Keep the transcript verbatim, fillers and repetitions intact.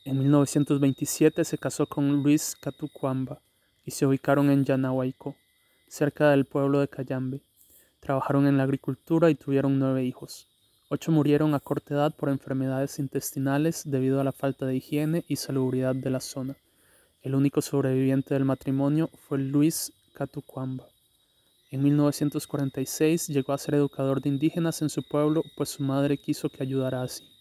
En mil novecientos veintisiete se casó con Luis Catucuamba y se ubicaron en Yanahuaycó, cerca del pueblo de Cayambe. Trabajaron en la agricultura y tuvieron nueve hijos. Ocho murieron a corta edad por enfermedades intestinales debido a la falta de higiene y salubridad de la zona. El único sobreviviente del matrimonio fue Luis Catucuamba. En mil novecientos cuarenta y seis llegó a ser educador de indígenas en su pueblo, pues su madre quiso que ayudara así.